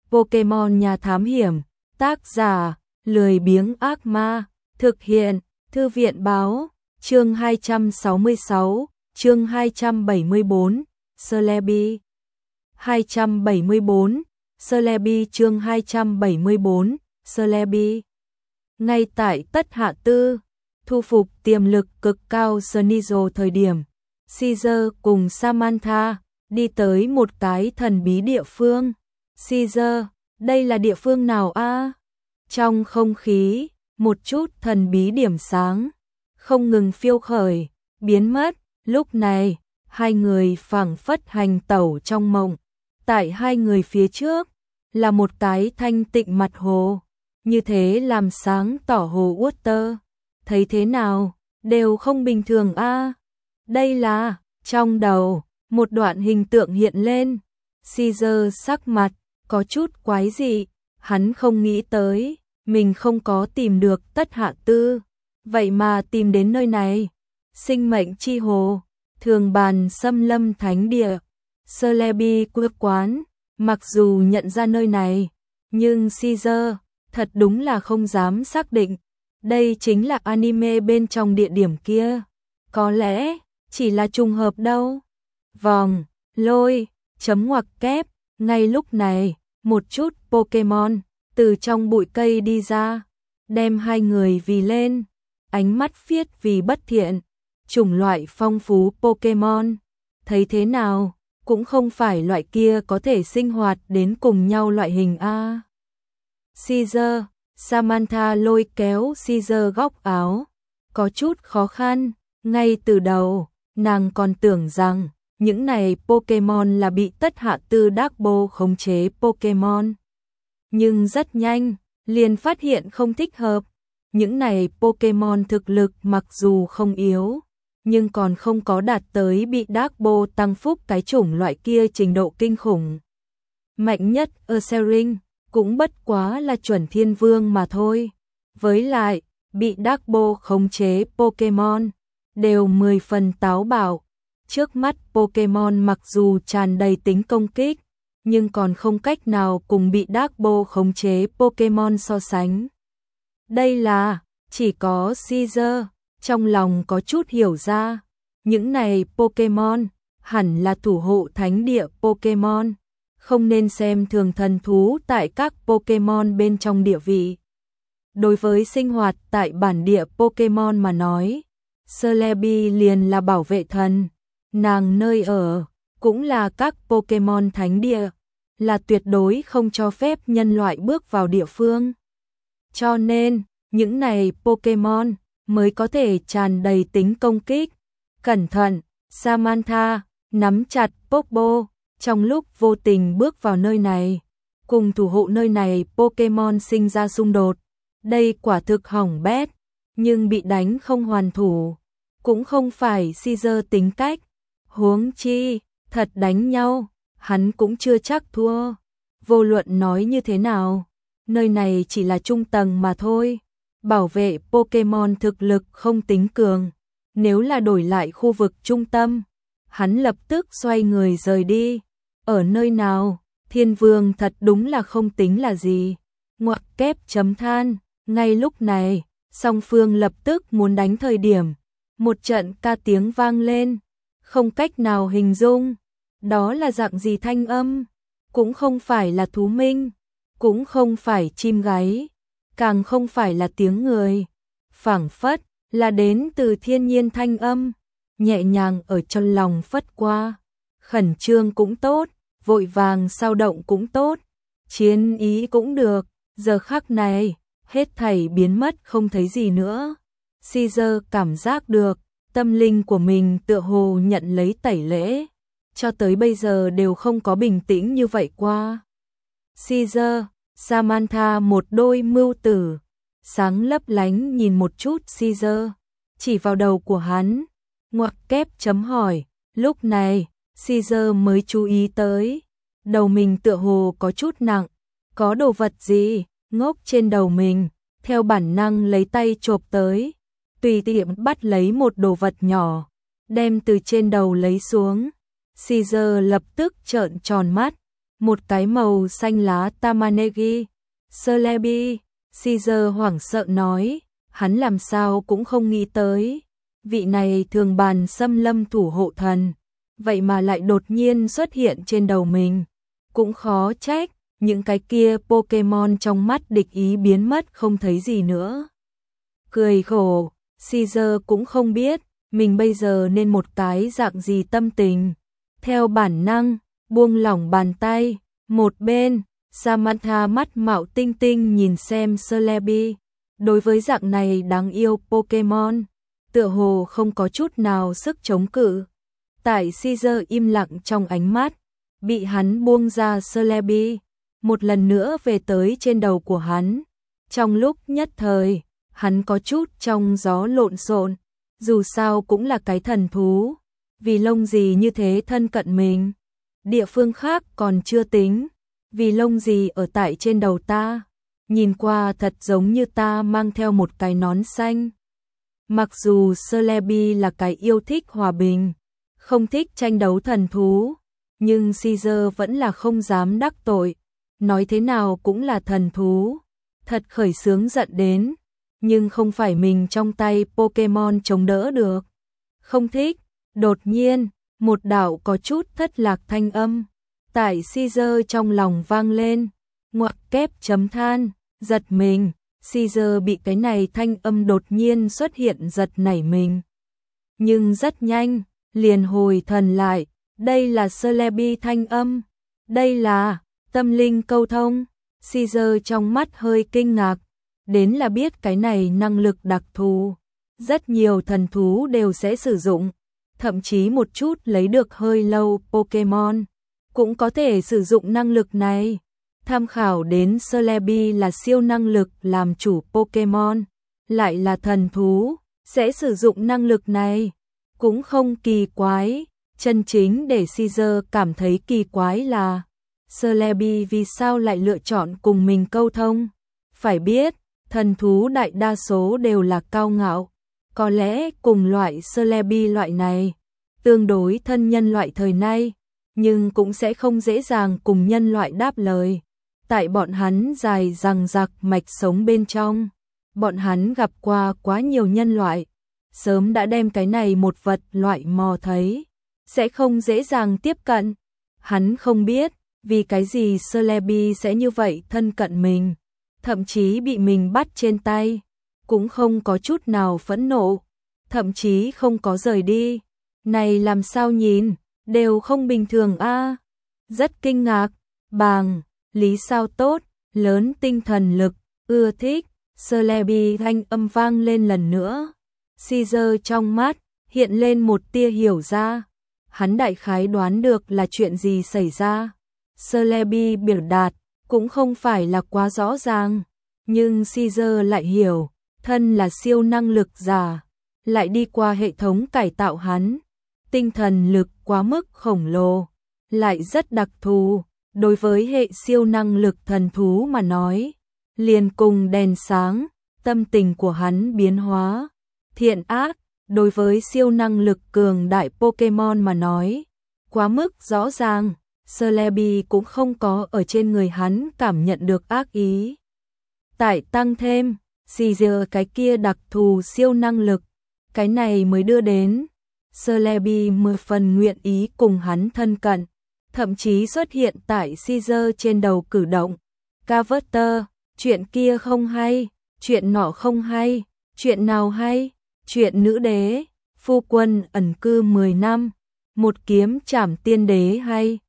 Pokemon nhà thám hiểm, tác giả, lười biếng ác ma, thực hiện, thư viện báo, chương 266, chương 274, Celebi. 274, Celebi chương 274, Celebi. Ngay tại Tất Hạ Tư, thu phục tiềm lực cực cao Sneasel thời điểm, Caesar cùng Samantha đi tới một cái thần bí địa phương. Caesar, đây là địa phương nào a? Trong không khí, một chút thần bí điểm sáng không ngừng phiêu khởi, biến mất. Lúc này, hai người phảng phất hành tẩu trong mộng. Tại hai người phía trước là một cái thanh tịnh mặt hồ, như thế làm sáng tỏ hồ Water. Thấy thế nào, đều không bình thường a. Đây là, trong đầu, một đoạn hình tượng hiện lên. Caesar sắc mặt có chút quái dị, hắn không nghĩ tới, mình không có tìm được Tất Hạ Tư, vậy mà tìm đến nơi này. Sinh mệnh chi hồ, thường bàn xâm lâm thánh địa, Celebi quê quán. Mặc dù nhận ra nơi này, nhưng Caesar thật đúng là không dám xác định đây chính là anime bên trong địa điểm kia. Có lẽ chỉ là trùng hợp đâu. Vòng, lôi, chấm ngoặc kép. Ngay lúc này, một chút Pokemon từ trong bụi cây đi ra, đem hai người vì lên. Ánh mắt phiết vì bất thiện. Chủng loại phong phú Pokemon, thấy thế nào cũng không phải loại kia có thể sinh hoạt đến cùng nhau loại hình a. Caesar, Samantha lôi kéo Caesar góc áo, có chút khó khăn. Ngay từ đầu, nàng còn tưởng rằng những này Pokemon là bị Tất Hạ Tư Darkbo khống chế Pokemon. Nhưng rất nhanh, liền phát hiện không thích hợp. Những này Pokemon thực lực mặc dù không yếu, nhưng còn không có đạt tới bị Darkbo tăng phúc cái chủng loại kia trình độ kinh khủng. Mạnh nhất Ursaring cũng bất quá là chuẩn thiên vương mà thôi. Với lại, bị Darkbo khống chế Pokemon đều 10 phần táo bạo. Trước mắt Pokemon mặc dù tràn đầy tính công kích, nhưng còn không cách nào cùng bị Darkbo khống chế Pokemon so sánh. Đây là, chỉ có Caesar trong lòng có chút hiểu ra, những này Pokemon hẳn là thủ hộ thánh địa Pokemon, không nên xem thường thần thú tại các Pokemon bên trong địa vị. Đối với sinh hoạt tại bản địa Pokemon mà nói, Celebi liền là bảo vệ thần, nàng nơi ở cũng là các Pokemon thánh địa, là tuyệt đối không cho phép nhân loại bước vào địa phương. Cho nên, những này Pokemon mới có thể tràn đầy tính công kích. Cẩn thận, Samantha nắm chặt Popo, trong lúc vô tình bước vào nơi này, cùng thủ hộ nơi này Pokemon sinh ra xung đột. Đây quả thực hỏng bét, nhưng bị đánh không hoàn thủ, cũng không phải Caesar tính cách. Huống chi, thật đánh nhau, hắn cũng chưa chắc thua. Vô luận nói như thế nào, nơi này chỉ là trung tầng mà thôi. Bảo vệ Pokemon thực lực không tính cường. Nếu là đổi lại khu vực trung tâm, hắn lập tức xoay người rời đi. Ở nơi nào, Thiên Vương thật đúng là không tính là gì. Ngoặc kép chấm than. Ngay lúc này, song phương lập tức muốn đánh thời điểm, một trận ca tiếng vang lên, không cách nào hình dung. Đó là dạng gì thanh âm? Cũng không phải là thú minh, cũng không phải chim gáy, càng không phải là tiếng người. Phảng phất là đến từ thiên nhiên thanh âm, nhẹ nhàng ở trong lòng phất qua. Khẩn trương cũng tốt, vội vàng sao động cũng tốt, chiến ý cũng được. Giờ khắc này, hết thảy biến mất không thấy gì nữa. Caesar cảm giác được, tâm linh của mình tựa hồ nhận lấy tẩy lễ, cho tới bây giờ đều không có bình tĩnh như vậy qua. Caesar, Samantha một đôi mưu tử, sáng lấp lánh nhìn một chút Caesar, chỉ vào đầu của hắn, ngoặc kép chấm hỏi. Lúc này, Caesar mới chú ý tới, đầu mình tựa hồ có chút nặng, có đồ vật gì ngốc trên đầu mình, theo bản năng lấy tay chộp tới, tùy tiện bắt lấy một đồ vật nhỏ, đem từ trên đầu lấy xuống. Caesar lập tức trợn tròn mắt, một cái màu xanh lá Tamanegi. Celebi, Caesar hoảng sợ nói, hắn làm sao cũng không nghĩ tới. Vị này thường bàn xâm lâm thủ hộ thần, vậy mà lại đột nhiên xuất hiện trên đầu mình. Cũng khó trách, những cái kia Pokemon trong mắt địch ý biến mất không thấy gì nữa. Cười khổ, Caesar cũng không biết, mình bây giờ nên một cái dạng gì tâm tình. Theo bản năng, buông lỏng bàn tay, một bên, Samantha mắt mạo tinh tinh nhìn xem Celebi. Đối với dạng này đáng yêu Pokemon, tựa hồ không có chút nào sức chống cự. Tại Caesar im lặng trong ánh mắt, bị hắn buông ra Celebi, một lần nữa về tới trên đầu của hắn. Trong lúc nhất thời, hắn có chút trong gió lộn xộn, dù sao cũng là cái thần thú, vì lông gì như thế thân cận mình. Địa phương khác còn chưa tính, vì lông gì ở tại trên đầu ta, nhìn qua thật giống như ta mang theo một cái nón xanh. Mặc dù Celebi là cái yêu thích hòa bình, không thích tranh đấu thần thú, nhưng Caesar vẫn là không dám đắc tội, nói thế nào cũng là thần thú, thật khởi sướng giận đến, nhưng không phải mình trong tay Pokemon chống đỡ được. Không thích, đột nhiên, một đạo có chút thất lạc thanh âm, tại Caesar trong lòng vang lên, ngoặc kép chấm than, giật mình, Caesar bị cái này thanh âm đột nhiên xuất hiện giật nảy mình. Nhưng rất nhanh, liền hồi thần lại, đây là Celebi thanh âm, đây là tâm linh câu thông. Caesar trong mắt hơi kinh ngạc, đến là biết cái này năng lực đặc thù, rất nhiều thần thú đều sẽ sử dụng, thậm chí một chút lấy được hơi lâu Pokemon cũng có thể sử dụng năng lực này. Tham khảo đến Celebi là siêu năng lực làm chủ Pokemon, lại là thần thú, sẽ sử dụng năng lực này, cũng không kỳ quái. Chân chính để Caesar cảm thấy kỳ quái là Celebi vì sao lại lựa chọn cùng mình câu thông. Phải biết, thần thú đại đa số đều là cao ngạo, có lẽ cùng loại Celebi loại này, tương đối thân nhân loại thời nay, nhưng cũng sẽ không dễ dàng cùng nhân loại đáp lời. Tại bọn hắn dài dằng dặc mạch sống bên trong, bọn hắn gặp qua quá nhiều nhân loại, sớm đã đem cái này một vật loại mò thấy, sẽ không dễ dàng tiếp cận. Hắn không biết, vì cái gì Celebi sẽ như vậy thân cận mình, thậm chí bị mình bắt trên tay, cũng không có chút nào phẫn nộ, thậm chí không có rời đi. Này làm sao nhìn, đều không bình thường a. Rất kinh ngạc, bàng, lý sao tốt, lớn tinh thần lực, ưa thích. Celebi thanh âm vang lên lần nữa. Caesar trong mắt hiện lên một tia hiểu ra, hắn đại khái đoán được là chuyện gì xảy ra. Celebi biểu đạt cũng không phải là quá rõ ràng, nhưng Caesar lại hiểu, thân là siêu năng lực giả, lại đi qua hệ thống cải tạo hắn, tinh thần lực quá mức khổng lồ, lại rất đặc thù, đối với hệ siêu năng lực thần thú mà nói, liền cùng đèn sáng, tâm tình của hắn biến hóa, thiện ác, đối với siêu năng lực cường đại Pokemon mà nói, quá mức rõ ràng. Celebi cũng không có ở trên người hắn cảm nhận được ác ý. Tại tăng thêm, Caesar cái kia đặc thù siêu năng lực, cái này mới đưa đến Celebi 10 phần nguyện ý cùng hắn thân cận, thậm chí xuất hiện tại Caesar trên đầu cử động. Carver, chuyện kia không hay, chuyện nọ không hay, chuyện nào hay, chuyện nữ đế, phu quân ẩn cư 10 năm, một kiếm trảm tiên đế hay.